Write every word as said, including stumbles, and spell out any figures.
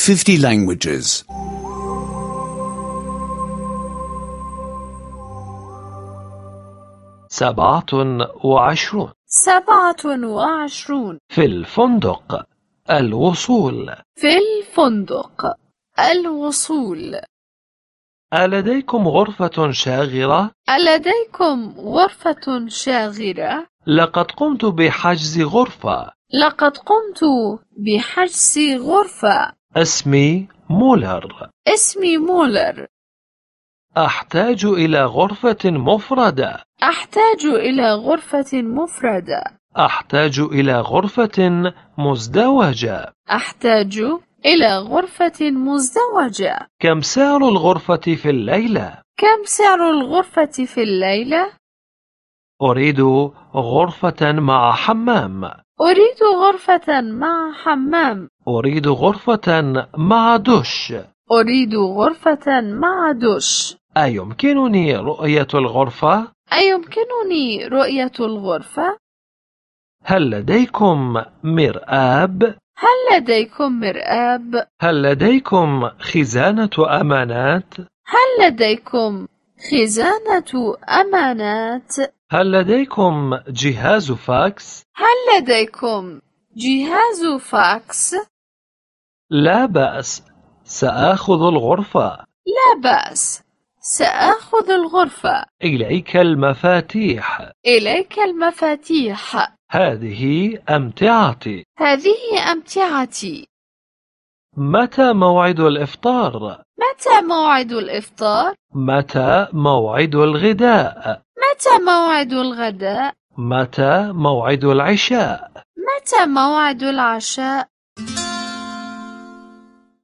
fifty languages. سبعة وعشرون. سبعة وعشرون. في الفندق. الوصول. في الفندق. الوصول. ألديكم غرفة شاغرة؟ ألديكم غرفة شاغرة؟ لقد قمت بحجز غرفة. لقد قمت بحجز غرفة. اسمي مولر. اسمي مولر. أحتاج إلى غرفة مفردة. أحتاج إلى غرفة مفردة. أحتاج إلى غرفة مزدوجة. أحتاج إلى غرفة مزدوجة. كم سعر الغرفة في الليلة؟ كم سعر الغرفة في الليلة؟ أريد غرفة مع حمام. أريد غرفة مع حمام. أريد غرفة مع دش. أريد غرفة مع دش. أيمكنني رؤية الغرفة؟ أيمكنني رؤية الغرفة؟ هل لديكم مرآب؟ هل لديكم مرآب؟ هل لديكم خزانة أمانات؟ هل لديكم خزانة أمانات؟ هل لديكم جهاز فاكس؟ هل لديكم جهاز فاكس؟ لا بأس، سآخذ الغرفة. لا بأس، سآخذ الغرفة. إليك المفاتيح. إليك المفاتيح. هذه أمتعتي. هذه أمتعتي. متى موعد الإفطار؟ متى موعد الإفطار؟ متى موعد الغداء؟ متى موعد الغداء؟ متى موعد العشاء؟ متى موعد العشاء؟